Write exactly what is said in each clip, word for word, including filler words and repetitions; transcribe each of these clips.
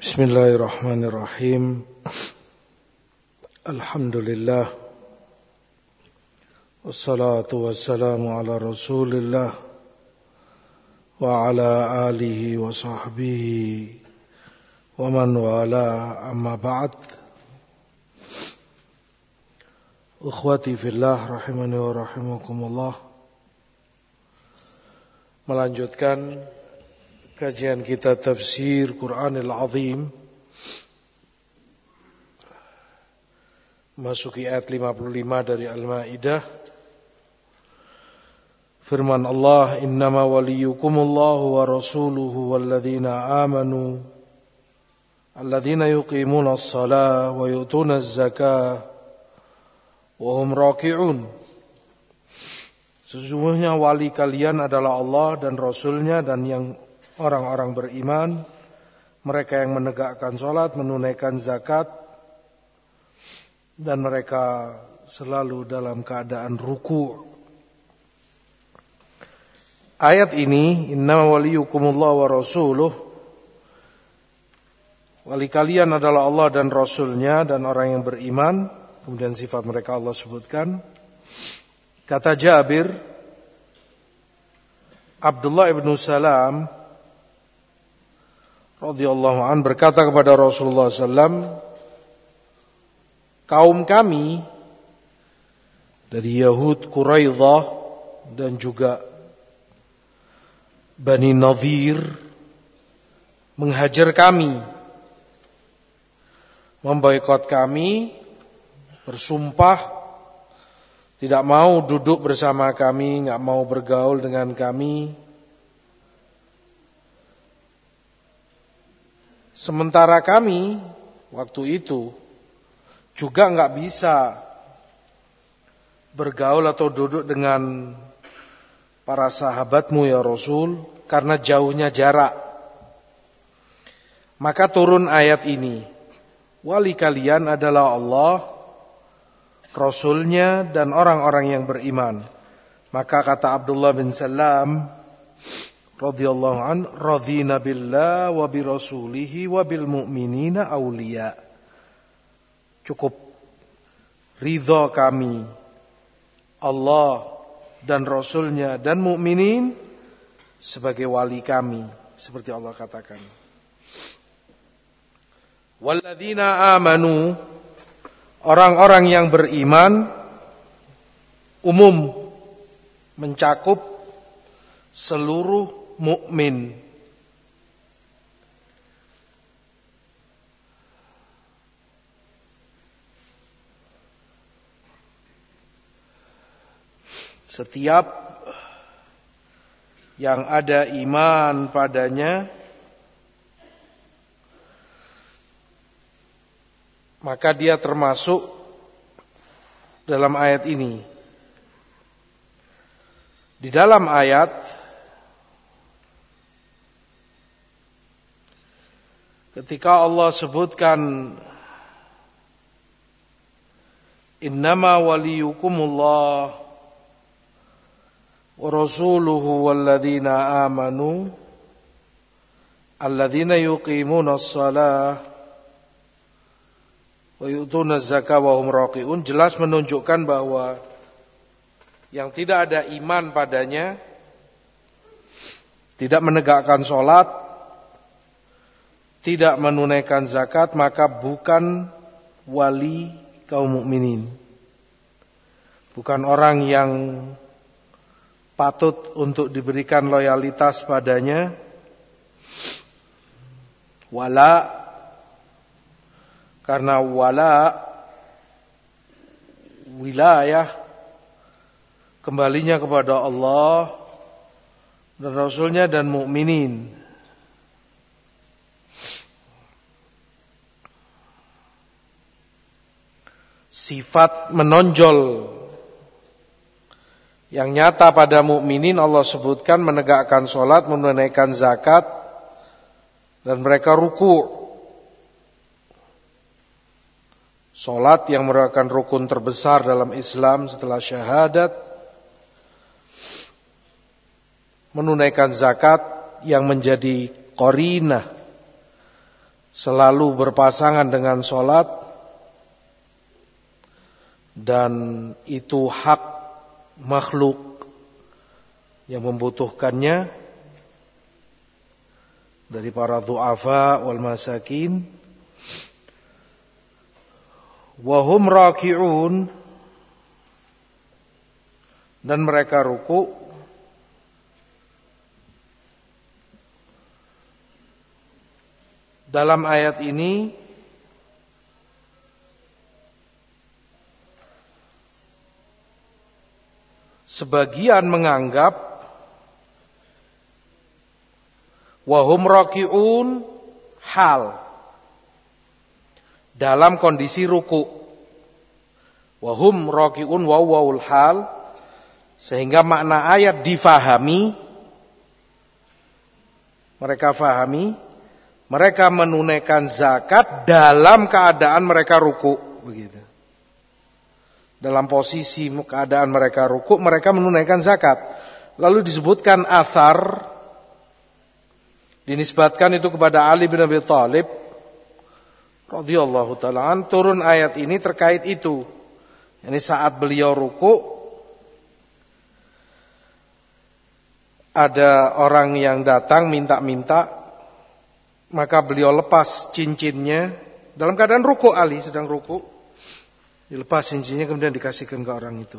Bismillahirrahmanirrahim. Alhamdulillah. Wassalatu wassalamu ala Rasulillah wa ala alihi wa sahbihi wa man wala, amma ba'd. Ukhwati fillah rahimani wa rahimakumullah. Melanjutkan kajian kita tafsir Quranil Azim, masuki ayat lima puluh lima dari Al-Maidah. Firman Allah, innama waliyukumullahu wa rasuluhu walladzina amanu alladzina yuqimuna as-salah wa yu'tuna az-zakah wa hum raki'un. Sesungguhnya wali kalian adalah Allah dan Rasulnya dan yang orang-orang beriman, mereka yang menegakkan salat, menunaikan zakat, dan mereka selalu dalam keadaan ruku'. Ayat ini, innama waliyukumullah wa rasuluh, wali kalian adalah Allah dan Rasulnya dan orang yang beriman. Kemudian sifat mereka Allah sebutkan. Kata Jabir, Abdullah ibn Salam radhiyallahu an berkata kepada Rasulullah sallallahu alaihi wasallam, kaum kami dari Yahud Quraidah dan juga Bani Nadhir menghajar kami, memboikot kami, bersumpah tidak mau duduk bersama kami, enggak mau bergaul dengan kami. Sementara kami waktu itu juga enggak bisa bergaul atau duduk dengan para sahabatmu ya Rasul, karena jauhnya jarak. Maka turun ayat ini, wali kalian adalah Allah, Rasulnya dan orang-orang yang beriman. Maka kata Abdullah bin Salam radhiyallahu an, radhina billah wa bi rasulihi wa bil mu'minina awliya. Cukup ridha kami Allah dan Rasulnya dan mukminin sebagai wali kami, seperti Allah katakan. Walladzina amanu, orang-orang yang beriman umum, mencakup seluruh mukmin. Setiap yang ada iman padanya, maka dia termasuk dalam ayat ini. Di dalam ayat ketika Allah sebutkan innama waliyukumullah wa rasuluhu walladzina amanu alladzina yuqimuna as-salah wa yu'tuna az-zakah wa hum raqi'un, jelas menunjukkan bahwa yang tidak ada iman padanya, tidak menegakkan salat, tidak menunaikan zakat, maka bukan wali kaum mukminin. Bukan orang yang patut untuk diberikan loyalitas padanya. Wala, karena wala, wilayah, kembalinya kepada Allah dan Rasulnya dan mukminin. Sifat menonjol yang nyata pada mukminin Allah sebutkan menegakkan salat, menunaikan zakat, dan mereka ruku'. Salat yang merupakan rukun terbesar dalam Islam setelah syahadat, menunaikan zakat yang menjadi qarinah selalu berpasangan dengan sholat, dan itu hak makhluk yang membutuhkannya dari para du'afa wal masakin. Wahum raki'un, dan mereka ruku'. Dalam ayat ini sebagian menganggap wahum raki'un hal dalam kondisi ruku. Wahum raki'un waw wawul hal, sehingga makna ayat difahami, mereka fahami, mereka menunaikan zakat dalam keadaan mereka ruku, begitu. Dalam posisi keadaan mereka ruku, mereka menunaikan zakat. Lalu disebutkan athar, dinisbatkan itu kepada Ali bin Abi Thalib radhiyallahu ta'ala an, turun ayat ini terkait itu. Ini saat beliau ruku, ada orang yang datang minta-minta, maka beliau lepas cincinnya dalam keadaan ruku. Ali sedang ruku, dilepas cincinnya kemudian dikasihkan ke orang itu.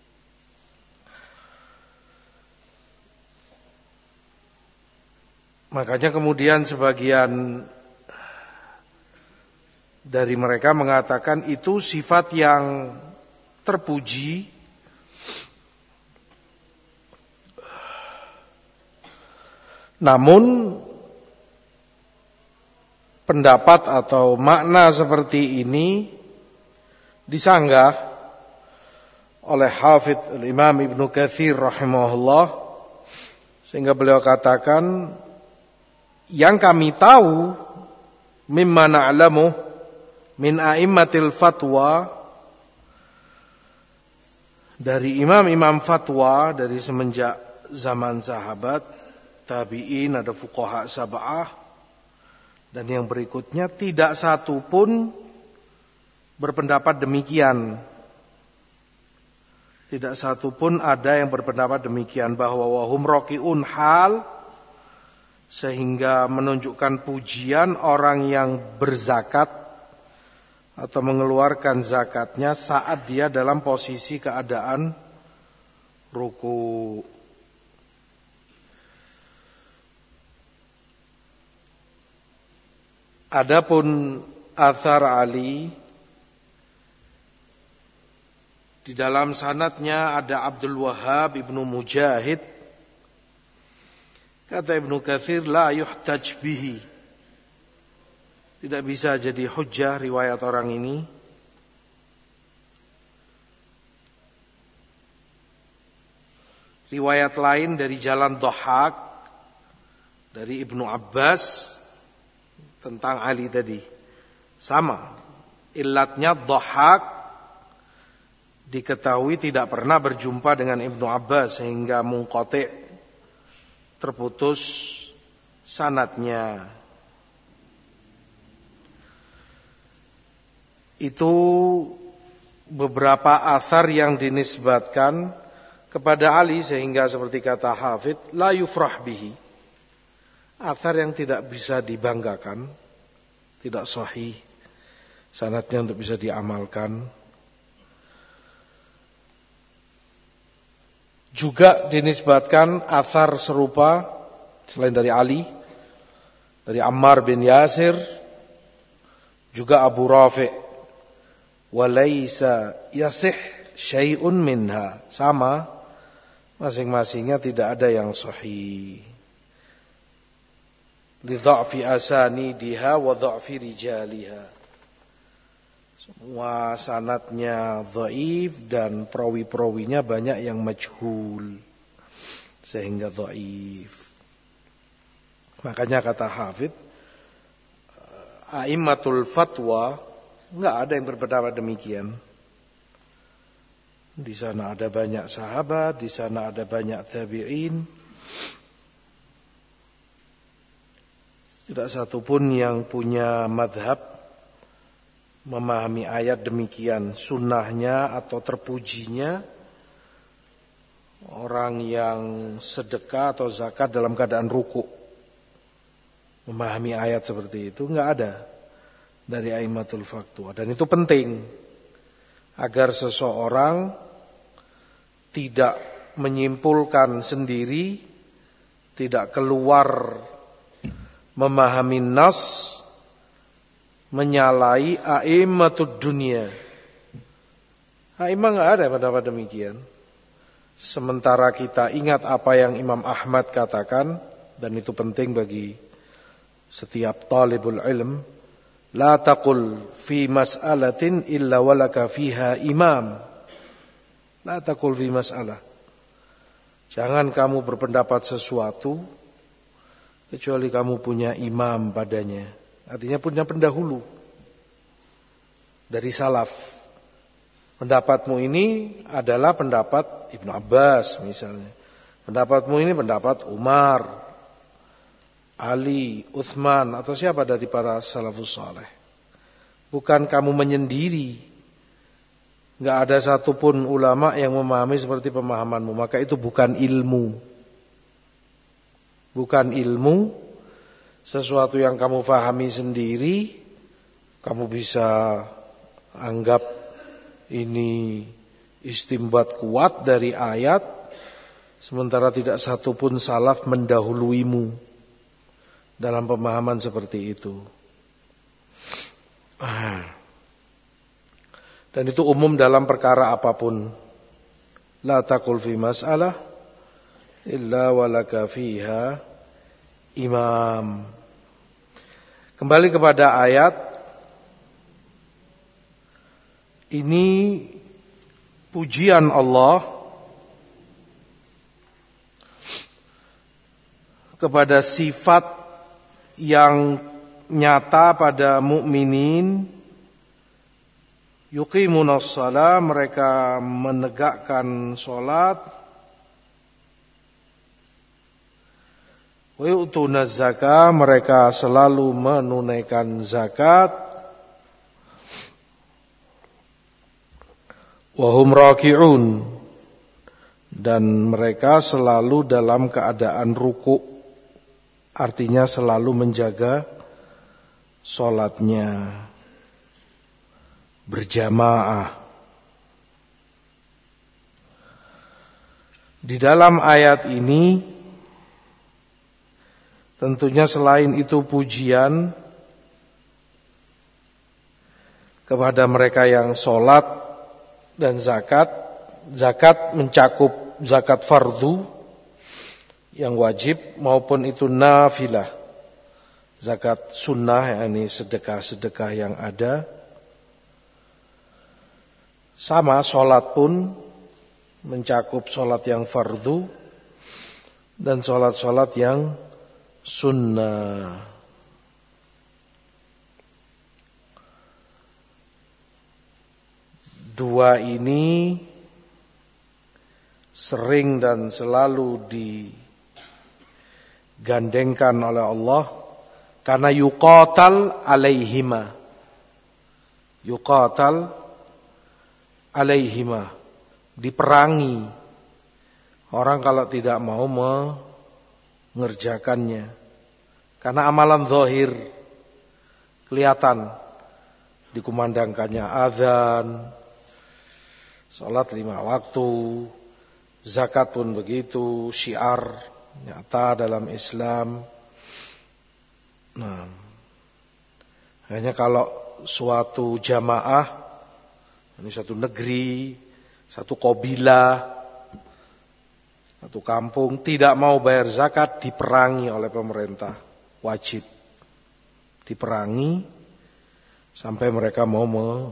Makanya kemudian sebagian dari mereka mengatakan itu sifat yang terpuji, namun pendapat atau makna seperti ini disanggah oleh Hafidz Al-Imam Ibnu Katsir rahimahullah, sehingga beliau katakan, yang kami tahu mimma na'lamu min a'immatil fatwa, dari imam-imam fatwa dari semenjak zaman sahabat, tabi'in, ada fuqaha sab'ah, dan yang berikutnya, tidak satu pun berpendapat demikian. Tidak satu pun ada yang berpendapat demikian, bahwa wahum raki'un hal, sehingga menunjukkan pujian orang yang berzakat atau mengeluarkan zakatnya saat dia dalam posisi keadaan ruku. Adapun athar Ali, di dalam sanadnya ada Abdul Wahhab Ibnu Mujahid. Kata Ibnu Katsir, la yuhtaj bihi, tidak bisa jadi hujjah riwayat orang ini. Riwayat lain dari jalan Dhahhak dari Ibnu Abbas tentang Ali tadi sama. Illatnya Dhahhak diketahui tidak pernah berjumpa dengan Ibnu Abbas, sehingga munqati', terputus sanadnya. Itu beberapa athar yang dinisbatkan kepada Ali, sehingga seperti kata Hafidz, la yufrah bihi, athar yang tidak bisa dibanggakan, tidak sahih sanadnya untuk bisa diamalkan. Juga dinisbatkan athar serupa selain dari Ali, dari Ammar bin Yasir, juga Abu Rafi', walaysa yasih syai'un minha, sama, masing-masingnya tidak ada yang sahih. Li dha'fi asanidiha wa dha'fi rijaliha, semua sanadnya dhaif dan perawi-perawinya banyak yang majhul, sehingga dhaif. Makanya kata Hafidz, a'immatul fatwa enggak ada yang berpendapat demikian. Di sana ada banyak sahabat, di sana ada banyak tabi'in. Tidak satupun yang punya madhab memahami ayat demikian. Sunnahnya atau terpujinya orang yang sedekah atau zakat dalam keadaan ruku. Memahami ayat seperti itu enggak ada dari a'immatul fatwa. Dan itu penting agar seseorang tidak menyimpulkan sendiri, tidak keluar memahami nas, menyalahi a'immatud dunia. A'imah enggak ada pendapat demikian. Sementara kita ingat apa yang Imam Ahmad katakan, dan itu penting bagi setiap talibul ilm, la taqul fi mas'alatin illa walaka fiha imam. La taqul fi mas'alah. Jangan kamu berpendapat sesuatu kecuali kamu punya imam padanya. Artinya punya pendahulu dari salaf. Pendapatmu ini adalah pendapat Ibnu Abbas misalnya. Pendapatmu ini pendapat Umar, Ali, Uthman, atau siapa dari para salafus saleh. Bukan kamu menyendiri. Enggak ada satupun ulama yang memahami seperti pemahamanmu. Maka itu bukan ilmu. Bukan ilmu. Sesuatu yang kamu fahami sendiri, kamu bisa anggap ini istimbat kuat dari ayat, sementara tidak satupun salaf mendahuluimu dalam pemahaman seperti itu. Dan itu umum dalam perkara apapun. La taqul fi mas'alah illa walaka fiha imam. Kembali kepada ayat ini, pujian Allah kepada sifat yang nyata pada mukminin. Yuqimunas shalah, mereka menegakkan salat. Wa yu'tunaz zakah, mereka selalu menunaikan zakat. Wa hum raki'un, dan mereka selalu dalam keadaan ruku', artinya selalu menjaga salatnya berjamaah. Di dalam ayat ini tentunya selain itu pujian kepada mereka yang salat dan zakat. Zakat mencakup zakat fardu yang wajib maupun itu nafilah. Zakat sunnah, yakni sedekah-sedekah yang ada. Sama, sholat pun mencakup sholat yang fardu dan sholat-sholat yang sunnah. Dua ini sering dan selalu digandengkan oleh Allah karena yuqatal alaihima. Yuqatal alaihima, diperangi orang kalau tidak mau mengerjakannya. Karena amalan zahir kelihatan, dikumandangkannya azan, salat lima waktu, zakat pun begitu, syiar nyata dalam Islam. Nah, hanya kalau suatu jamaah, ini satu negeri, satu qabilah, satu kampung tidak mau bayar zakat, diperangi oleh pemerintah, wajib diperangi sampai mereka mau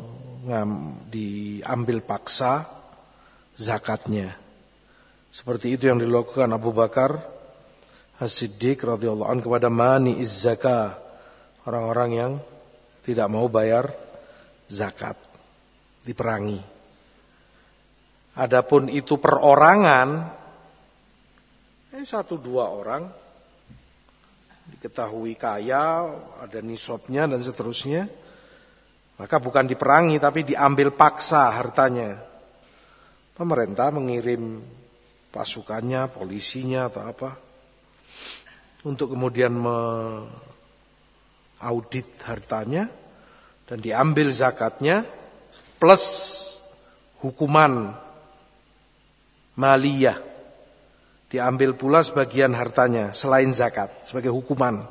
diambil paksa zakatnya. Seperti itu yang dilakukan Abu Bakar As-Siddiq radhiyallahu anhu kepada mani iz-zakah, orang-orang yang tidak mau bayar zakat, diperangi. Adapun itu perorangan, eh satu dua orang diketahui kaya, ada nisabnya dan seterusnya, maka bukan diperangi tapi diambil paksa hartanya. Pemerintah mengirim pasukannya, polisinya atau apa, untuk kemudian mengaudit hartanya dan diambil zakatnya plus hukuman maliyah. Diambil pula sebagian hartanya selain zakat sebagai hukuman.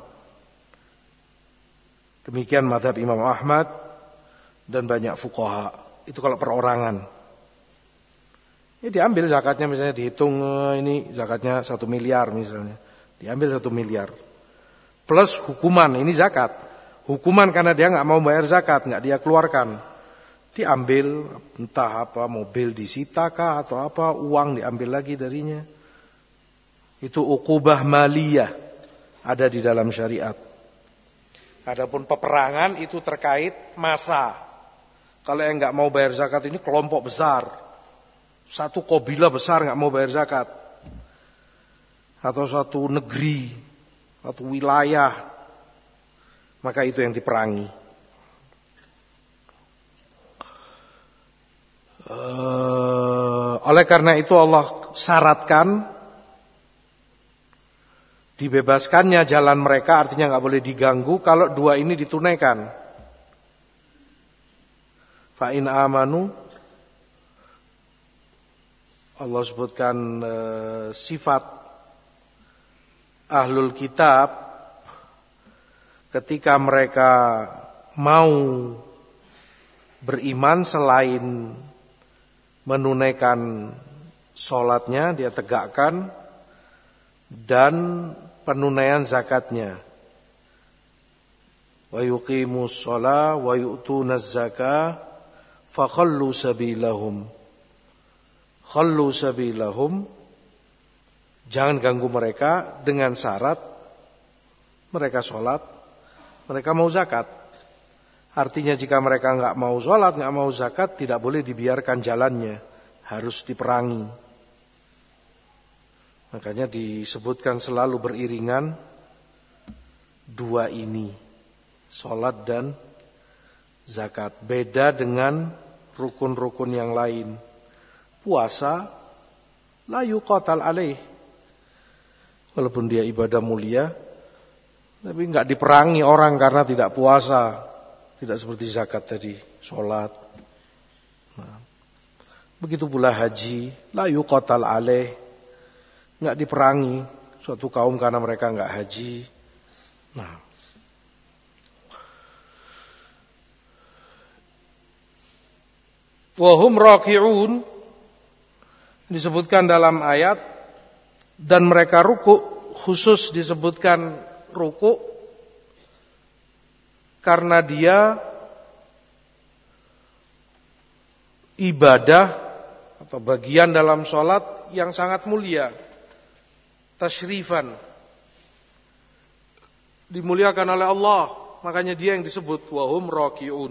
Demikian mazhab Imam Ahmad dan banyak fuqaha. Itu kalau perorangan. Ya diambil zakatnya, misalnya dihitung ini zakatnya satu miliar misalnya. Diambil satu miliar. Plus hukuman, ini zakat. Hukuman karena dia nggak mau bayar zakat, nggak dia keluarkan. Diambil entah apa, mobil disita kah atau apa, uang diambil lagi darinya. Itu uqubah maliyah, ada di dalam syariat. Adapun peperangan itu terkait massa. Kalau yang nggak mau bayar zakat ini kelompok besar, satu kabilah besar nggak mau bayar zakat, atau satu negeri, satu wilayah, maka itu yang diperangi. Uh, oleh karena itu Allah syaratkan dibebaskannya jalan mereka, artinya nggak boleh diganggu kalau dua ini ditunaikan. Fa in amanu, Allah sebutkan e, sifat ahlul kitab ketika mereka mau beriman selain menunaikan sholatnya, dia tegakkan, dan penunaian zakatnya. Wa yuqimus shalah wa yu'tunaz zakah fa khallu sabilahum. Khallu sabilahum, jangan ganggu mereka dengan syarat mereka sholat, mereka mau zakat. Artinya jika mereka enggak mau sholat, enggak mau zakat, tidak boleh dibiarkan jalannya, harus diperangi. Makanya disebutkan selalu beriringan dua ini, sholat dan zakat. Beda dengan rukun-rukun yang lain. Puasa la yuqatal alaih, walaupun dia ibadah mulia, tapi enggak diperangi orang karena tidak puasa. Tidak seperti zakat tadi, sholat. Nah, begitu pula haji, la yuqatal alaih, enggak diperangi suatu kaum karena mereka enggak haji. Nah, wa hum raki'un disebutkan dalam ayat, dan mereka ruku, khusus disebutkan ruku karena dia ibadah atau bagian dalam sholat yang sangat mulia, tasyrifan, dimuliakan oleh Allah, makanya dia yang disebut wahum raki'un.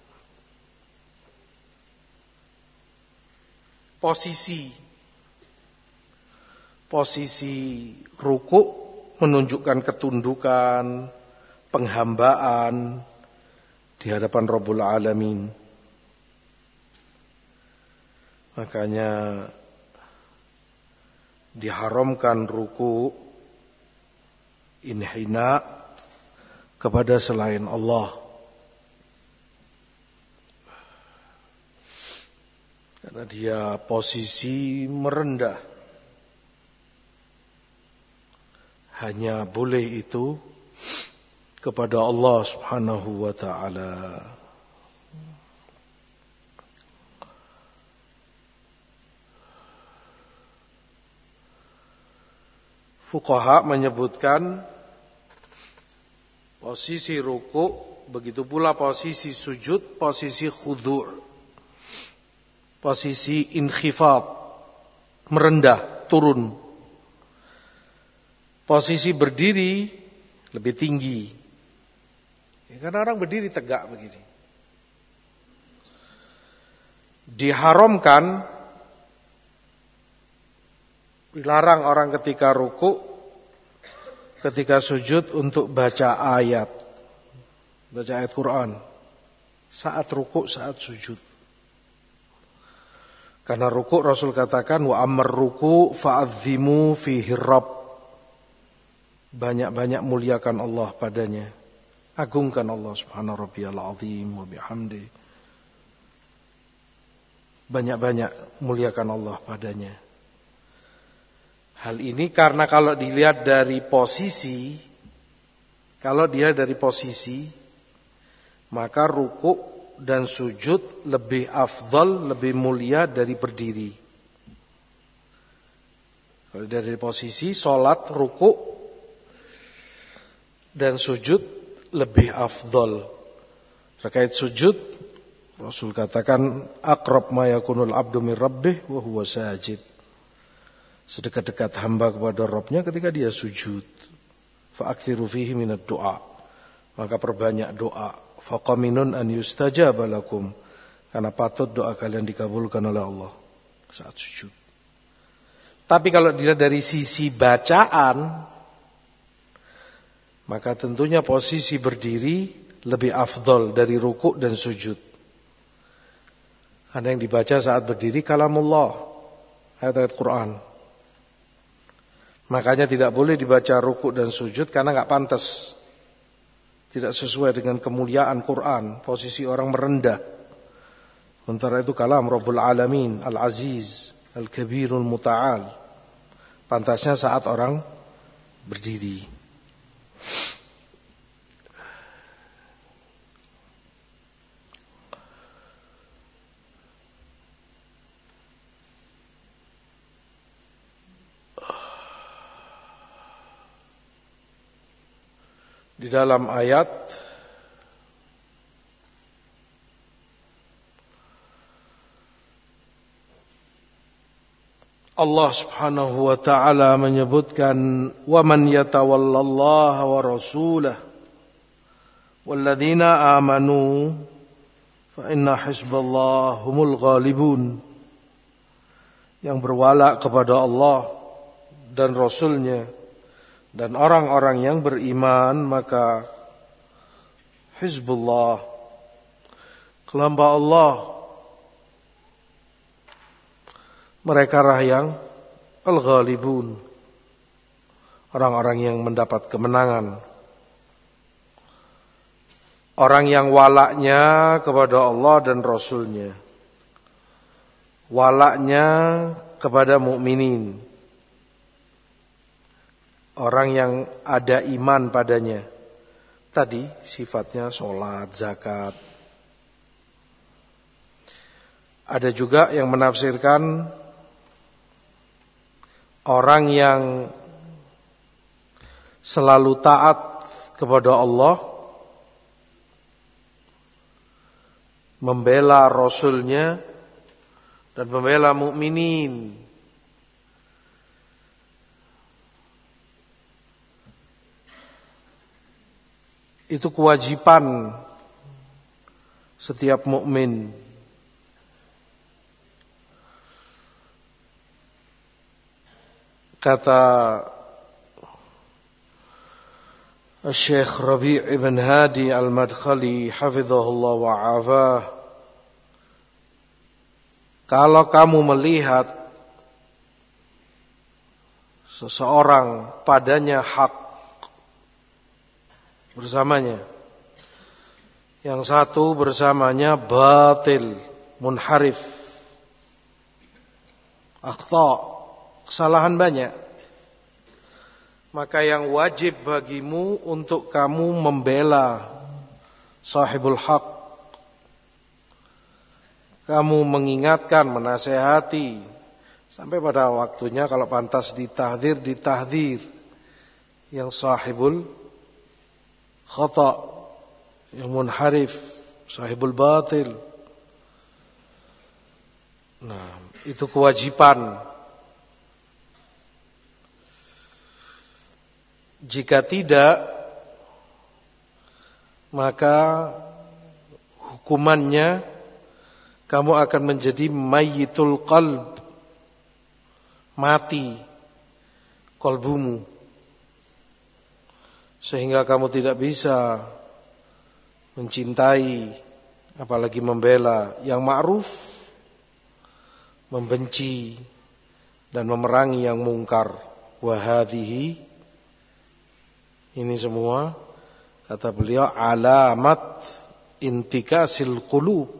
Posisi posisi ruku menunjukkan ketundukan, penghambaan di hadapan Rabbul Alamin. Makanya diharamkan ruku inhina kepada selain Allah. Karena dia posisi merendah. Hanya boleh itu kepada Allah Subhanahu wa ta'ala. Fuqaha menyebutkan posisi ruku, begitu pula posisi sujud, posisi khudu', posisi inkhifad, merendah, turun. Posisi berdiri lebih tinggi. Ya, karena orang berdiri tegak begini. Diharamkan, dilarang orang ketika ruku ketika sujud untuk baca ayat, baca ayat Quran, saat rukuk, saat sujud. Karena rukuk Rasul katakan wa ammar ruku' fa'azzimu fihi rabb. Banyak-banyak muliakan Allah padanya. Agungkan Allah subhanahu rabbiyal azim wa bihamdi. Banyak-banyak muliakan Allah padanya. Hal ini karena kalau dilihat dari posisi, kalau dia dari posisi, maka rukuk dan sujud lebih afdal, lebih mulia dari berdiri. Kalau dari posisi, sholat, rukuk dan sujud lebih afdal. Terkait sujud, Rasul katakan aqrab ma yakunul abdu min rabbih wa huwa sajid. Sedekat-dekat hamba kepada Rabbnya ketika dia sujud. Fa'akthiru fihi minad du'a. Maka perbanyak doa. Faqaminun an yustajaba lakum. Karena patut doa kalian dikabulkan oleh Allah saat sujud. Tapi kalau dilihat dari sisi bacaan, maka tentunya posisi berdiri lebih afdol dari rukuk dan sujud. Ada yang dibaca saat berdiri kalamullah, ayat-ayat Quran. Makanya tidak boleh dibaca rukuk dan sujud karena enggak pantas. Tidak sesuai dengan kemuliaan Quran, posisi orang merendah. Sementara itu kalam Rabbul Alamin, Al-Aziz, Al-Kabirul Muta'al. Pantasnya saat orang berdiri. Di dalam ayat Allah Subhanahu wa taala menyebutkan wa man yatawallallaha wa rasulahu walladzina amanu fa inna hizballahi humul ghalibun. Yang berwala kepada Allah dan Rasulnya dan orang-orang yang beriman, maka Hizbullah, kelompok Allah, mereka lah yang al-ghalibun, orang-orang yang mendapat kemenangan, orang yang walaknya kepada Allah dan Rasulnya, walaknya kepada mukminin, orang yang ada iman padanya. Tadi sifatnya sholat, zakat. Ada juga yang menafsirkan orang yang selalu taat kepada Allah, membela Rasulnya dan membela mukminin. Itu kewajiban setiap mukmin. Kata Syekh Rabi' ibn Hadi al-Madkhali hafizahullah wa afah, kalau kamu melihat seseorang padanya hak bersamanya, yang satu bersamanya batil, munharif, akhta, kesalahan banyak, maka yang wajib bagimu untuk kamu membela sahibul haq, kamu mengingatkan, menasehati, sampai pada waktunya kalau pantas ditahdir, ditahdir yang sahibul khata, yang munharif, sahibul batil. Nah, itu kewajiban. Jika tidak, maka hukumannya kamu akan menjadi mayyitul qalb, mati qalbumu. sehingga kamu tidak bisa mencintai apalagi membela yang ma'ruf, membenci dan memerangi yang mungkar. Wa hadhihi, ini semua kata beliau alamat intikasil qulub,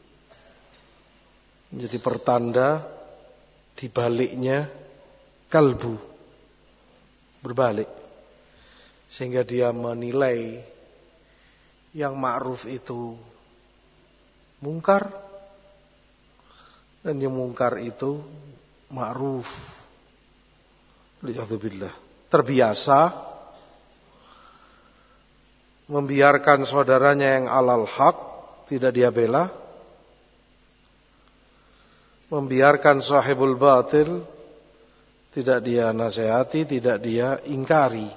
jadi pertanda dibaliknya kalbu, berbalik, sehingga dia menilai yang ma'ruf itu mungkar dan yang mungkar itu ma'ruf. Liyadzubillah, terbiasa membiarkan saudaranya yang alal haq tidak dia bela, membiarkan sahibul batil tidak dia nasihati, tidak dia ingkari.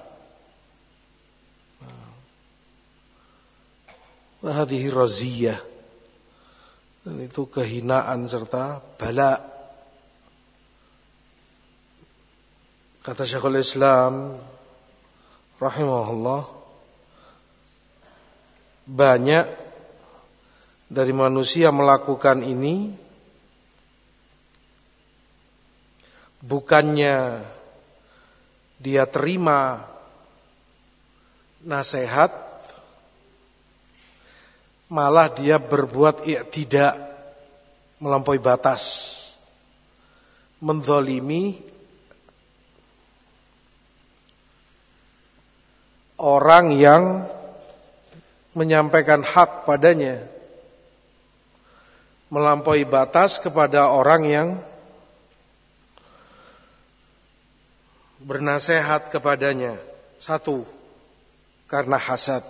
Wa hadhihi raziyah, dan itu kehinaan serta bala. Kata Syekhul Islam rahimahullah, banyak dari manusia melakukan ini bukannya dia terima nasihat, malah dia berbuat i'tida, melampaui batas, menzalimi orang yang menyampaikan hak padanya, melampaui batas kepada orang yang bernasehat kepadanya. Satu, karena hasad.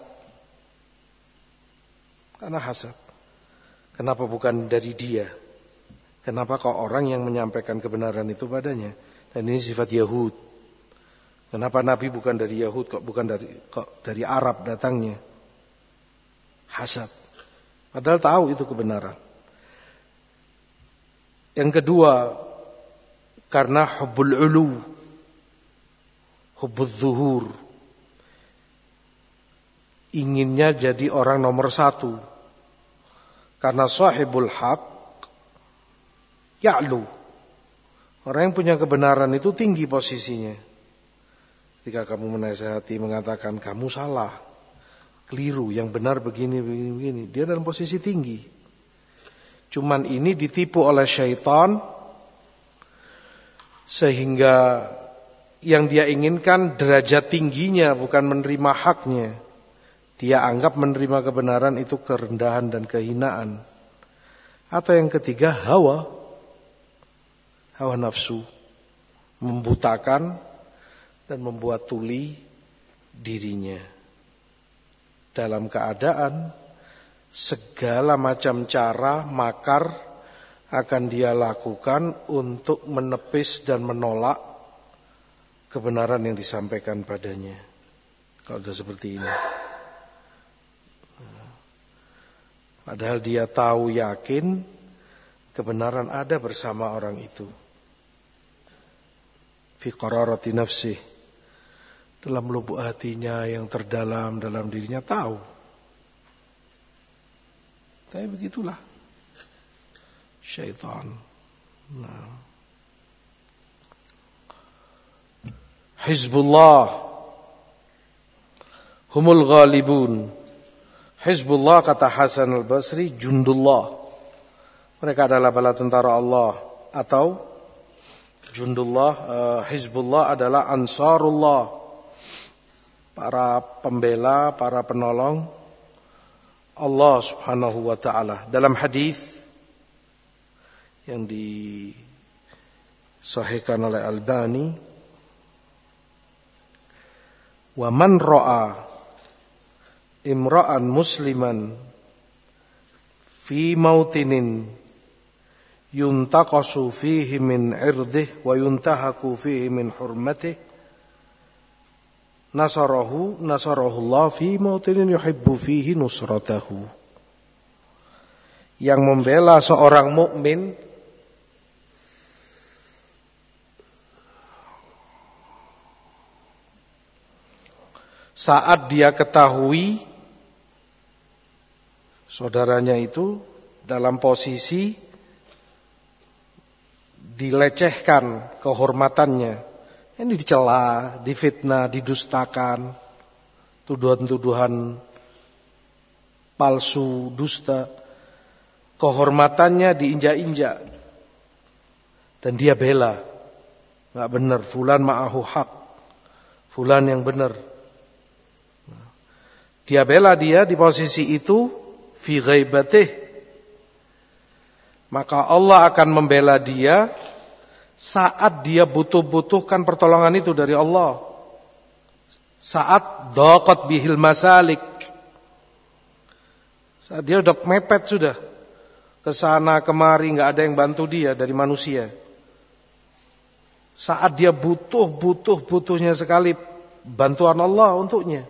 Karena hasad. Kenapa bukan dari dia? Kenapa kok orang yang menyampaikan kebenaran itu padanya? Dan ini sifat Yahud. Kenapa Nabi bukan dari Yahud, kok bukan dari kok dari Arab datangnya? Hasad. Padahal tahu itu kebenaran. Yang kedua, karena hubbul ulu, hubbul zuhur, inginnya jadi orang nomor satu. Karena sahibul haq ya'lu, orang yang punya kebenaran itu tinggi posisinya. Ketika kamu menasihati, mengatakan kamu salah, keliru, yang benar begini, begini, begini, dia dalam posisi tinggi. Cuman ini ditipu oleh syaitan, sehingga yang dia inginkan derajat tingginya, bukan menerima haknya. Dia anggap menerima kebenaran itu kerendahan dan kehinaan. Atau yang ketiga, hawa, hawa nafsu, membutakan dan membuat tuli dirinya. Dalam keadaan segala macam cara makar akan dia lakukan untuk menepis dan menolak kebenaran yang disampaikan padanya. Kalau sudah seperti ini, padahal dia tahu yakin kebenaran ada bersama orang itu. Fi qararati nafsih, dalam lubuk hatinya yang terdalam dalam dirinya tahu. Tapi begitulah syaitan. Nah. Hizbullah humul ghalibun. Hizbullah, kata Hasan al-Basri, jundullah, mereka adalah bala tentara Allah. Atau jundullah, uh, Hizbullah adalah ansarullah, para pembela, para penolong Allah subhanahu wa ta'ala. Dalam hadis yang disahihkan oleh Albani, wa man ra'a imra'an musliman fi mautinin yuntaqasu fihi min irdihi wa yuntahaku fihi min hurmatihi nasarahu nasarahu Allah fi mautinin yuhibbu fihi nusratahu. Yang membela seorang mukmin saat dia ketahui saudaranya itu dalam posisi dilecehkan kehormatannya, ini dicela, difitnah, didustakan, tuduhan-tuduhan palsu, dusta, kehormatannya diinjak-injak, dan dia bela, nggak benar, fulan ma'ahu haq, fulan yang benar. Dia bela dia di posisi itu fi ghaibatih, maka Allah akan membela dia saat dia butuh-butuhkan pertolongan itu dari Allah. Saat daqat bihil masalik, saat dia udah mepet sudah, kesana kemari nggak ada yang bantu dia dari manusia. Saat dia butuh-butuh-butuhnya sekali bantuan Allah untuknya.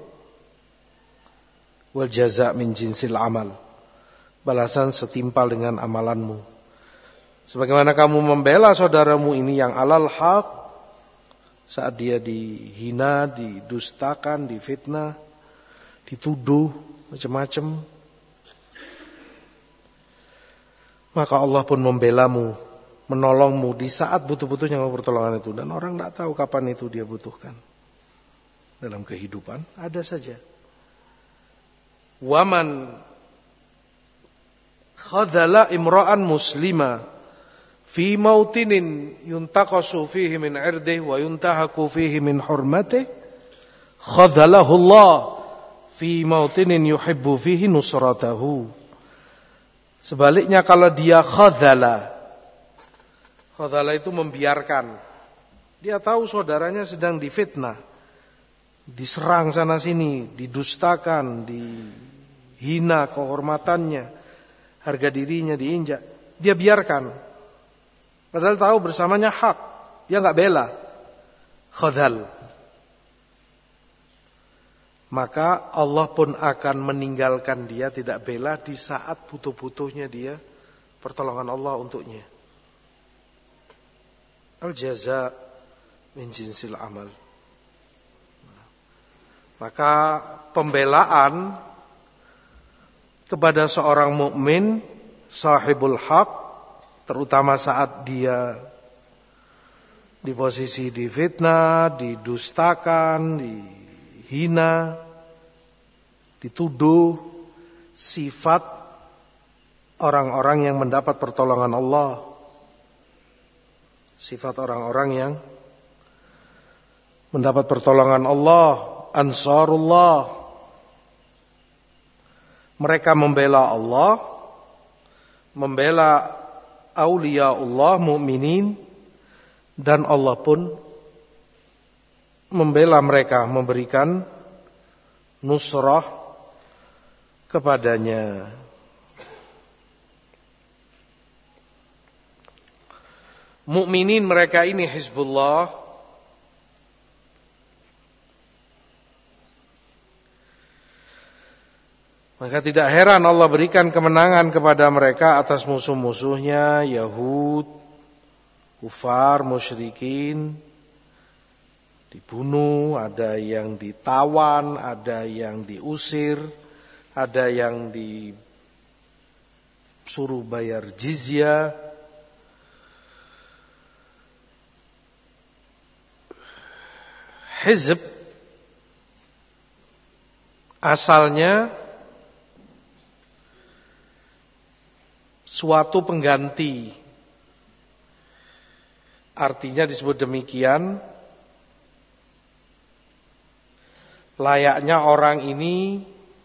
Wal jaza' min jinsil amal, balasan setimpal dengan amalanmu. Sebagaimana kamu membela saudaramu ini yang alal haq, saat dia dihina, didustakan, difitnah, dituduh macam-macam, maka Allah pun membelamu, menolongmu di saat butuh-butuhnya pertolongan itu. Dan orang tidak tahu kapan itu dia butuhkan. Dalam kehidupan ada saja. Waman khadhala imra'an muslima fi mautinin yuntaqasu fihi min 'irdihi wa yuntahaku fihi min hurmatihi, khadhalahu Allah fi mautinin yuhibbu fihi nusratahu. Sebaliknya kalau dia khadhala, khadhala itu membiarkan, dia tahu saudaranya sedang difitnah, diserang sana sini, didustakan, dihina kehormatannya, harga dirinya diinjak, dia biarkan. Padahal tahu bersamanya hak, dia enggak bela. Khadhal. Maka Allah pun akan meninggalkan dia, tidak bela di saat butuh-butuhnya dia pertolongan Allah untuknya. Al jaza' min jinsil amal. Maka pembelaan kepada seorang mukmin sahibul haq, terutama saat dia di posisi difitnah, didustakan, dihina, dituduh, sifat orang-orang yang mendapat pertolongan Allah, sifat orang-orang yang mendapat pertolongan Allah, Ansarullah. Mereka membela Allah, membela auliaullah, mukminin, dan Allah pun membela mereka, memberikan nusrah kepadanya. Mukminin mereka ini Hizbullah. Maka tidak heran Allah berikan kemenangan kepada mereka atas musuh-musuhnya, Yahud, kufar, musyrikin. Dibunuh, ada yang ditawan, ada yang diusir, ada yang disuruh bayar jizyah. Hizb asalnya suatu pengganti. Artinya disebut demikian, layaknya orang ini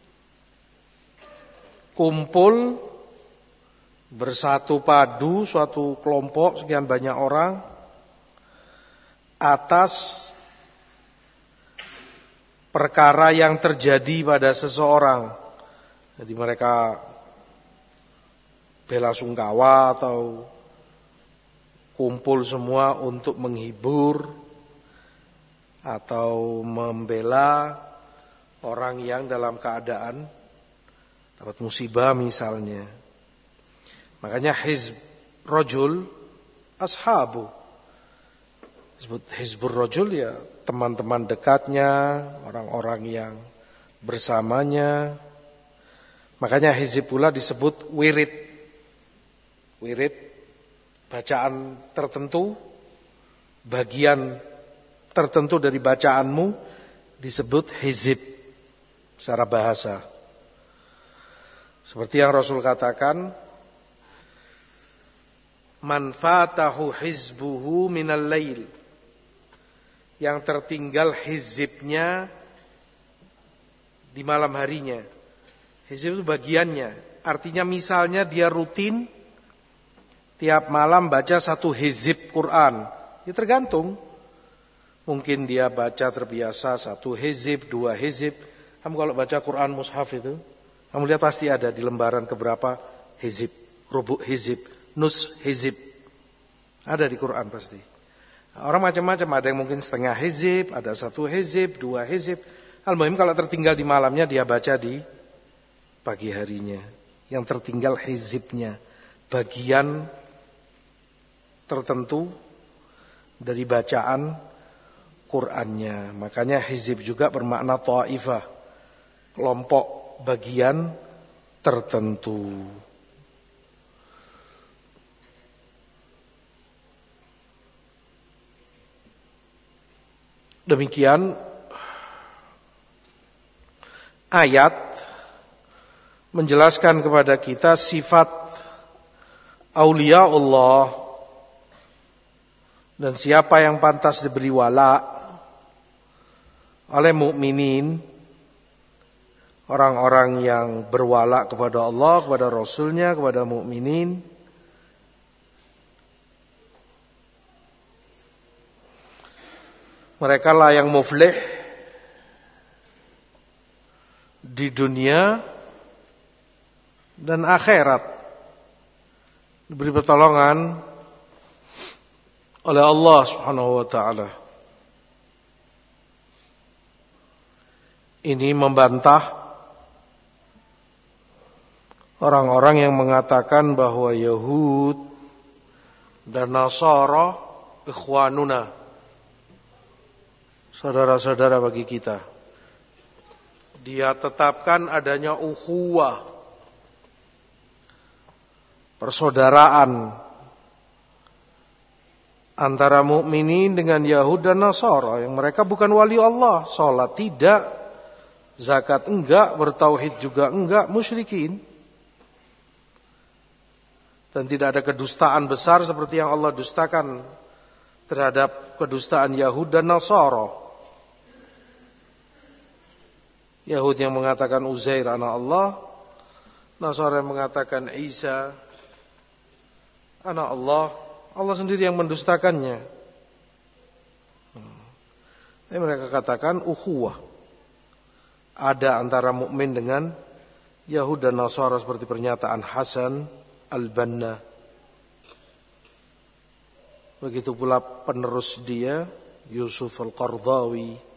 kumpul bersatu padu, suatu kelompok sekian banyak orang atas perkara yang terjadi pada seseorang. Jadi mereka bela sungkawa atau kumpul semua untuk menghibur atau membela orang yang dalam keadaan dapat musibah misalnya. Makanya hizb rajul ashabu. Disebut hizbur rajul ya teman-teman dekatnya, orang-orang yang bersamanya. Makanya hizib pula disebut wirid. Wirid, bacaan tertentu, bagian tertentu dari bacaanmu disebut hizib secara bahasa. Seperti yang Rasul katakan, man fatahu hizbuhu minal lail, yang tertinggal hizibnya di malam harinya. Hizib itu bagiannya. Artinya misalnya dia rutin tiap malam baca satu hizib Quran. Ya tergantung. Mungkin dia baca terbiasa satu hizib, dua hizib. Kamu kalau baca Quran mushaf itu, kamu lihat pasti ada di lembaran keberapa hizib, rubu' hizib, nus hizib. Ada di Quran pasti. Orang macam-macam, ada yang mungkin setengah hizib, ada satu hizib, dua hizib. Al-muhim kalau tertinggal di malamnya dia baca di pagi harinya. Yang tertinggal hizibnya, bagian tertentu dari bacaan Qur'annya. Makanya hizib juga bermakna ta'ifah, kelompok bagian tertentu. Demikian ayat menjelaskan kepada kita sifat aulia Allah dan siapa yang pantas diberi wala oleh mukminin, orang-orang yang berwala kepada Allah, kepada Rasulnya, kepada mukminin. Mereka lah yang muflih di dunia dan akhirat, diberi pertolongan oleh Allah Subhanahu wa taala. Ini membantah orang-orang yang mengatakan bahwa Yahud dan Nasara ikhwanuna, saudara-saudara bagi kita. Dia tetapkan adanya ukhuwah, persaudaraan antara mukminin dengan Yahud dan Nasara, yang mereka bukan wali Allah, salat tidak, zakat enggak, bertauhid juga enggak, musyrikin. Dan tidak ada kedustaan besar seperti yang Allah dustakan terhadap kedustaan Yahud dan Nasara. Yahud yang mengatakan Uzair anak Allah, Nasara yang mengatakan Isa anak Allah, Allah sendiri yang mendustakannya. Tapi mereka katakan ukhuwah ada antara mukmin dengan Yahud dan Nasara, seperti pernyataan Hasan Al-Banna. Begitu pula penerus dia Yusuf Al-Qardawi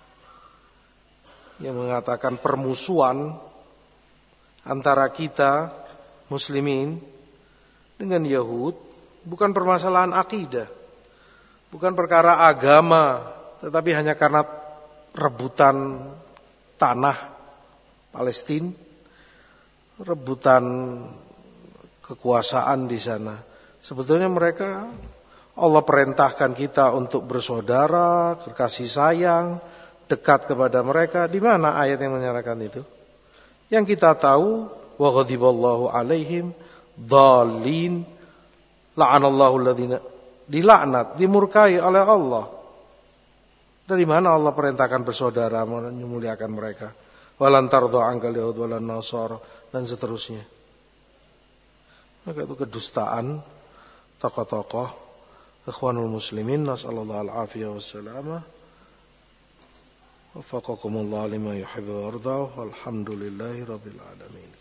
yang mengatakan permusuhan antara kita muslimin dengan Yahud bukan permasalahan akidah, bukan perkara agama, tetapi hanya karena rebutan tanah Palestina, rebutan kekuasaan di sana. Sebetulnya mereka, Allah perintahkan kita untuk bersaudara, berkasih sayang, dekat kepada mereka. Di mana ayat yang menyatakan itu? Yang kita tahu, wa ghadiballahu alaihim dhalin, la'anallahu alladhina, dilaknat, dimurkai oleh Allah. Dari mana Allah perintahkan bersaudara, memuliakan mereka? Walan tardha ankal yahud walan nasara, dan seterusnya. Maka itu kedustaan tokoh-tokoh ikhwanul muslimin. Nasallallahu al-afiyah wassalamah. Wafaqakumullah lima yuhibbu wa yarda. Walhamdulillahi rabbil alamin.